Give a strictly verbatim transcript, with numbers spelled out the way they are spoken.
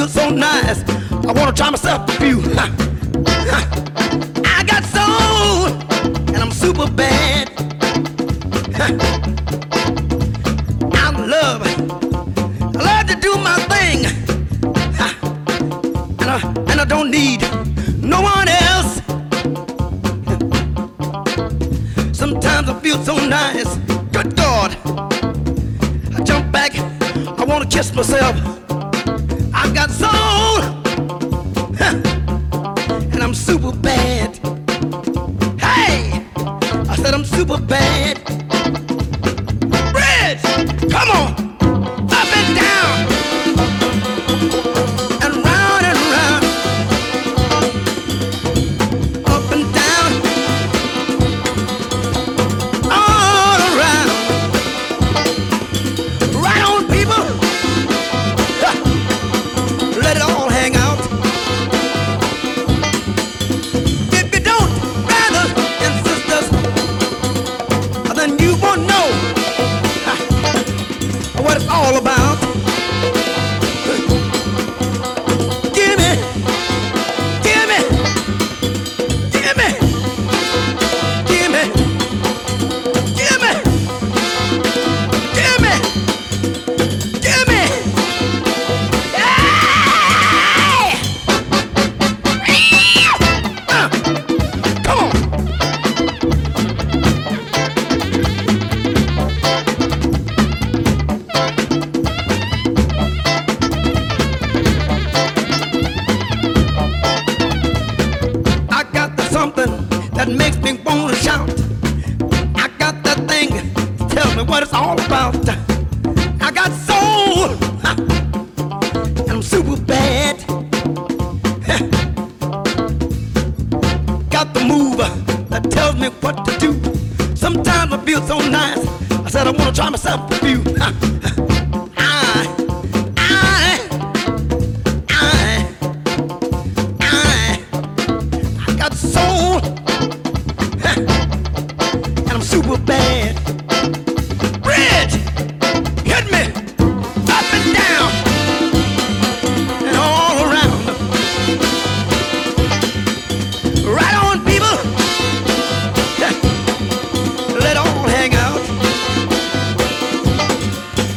feels so nice. I wanna try myself a few. I got soul, and I'm super bad. I love, I love to do my thing, and I, and I don't need no one else. Sometimes I feel so nice. Good God, I jump back, I wanna kiss myself. I got soul, and I'm super bad. Hey, I said I'm super bad. Bridge, come on, up and down, and round and round, up and down, all around. Right on, people, let it all hang out. If you don't, brothers and sisters, then you won't know what it's all about. Give me, give me, give me, give me, give me, give me, give me. Hey! Uh, come on. I got the something that makes me wanna shout. I got that thing that tells me what it's all about. I got soul, and I'm super bad. Got the move that tells me what to do. Sometimes I feel so nice. I said I wanna try myself a few. I, I, I, I. I got soul, and I'm super bad. Bridge, hit me, up and down, and all around. Right on, people, let all hang out.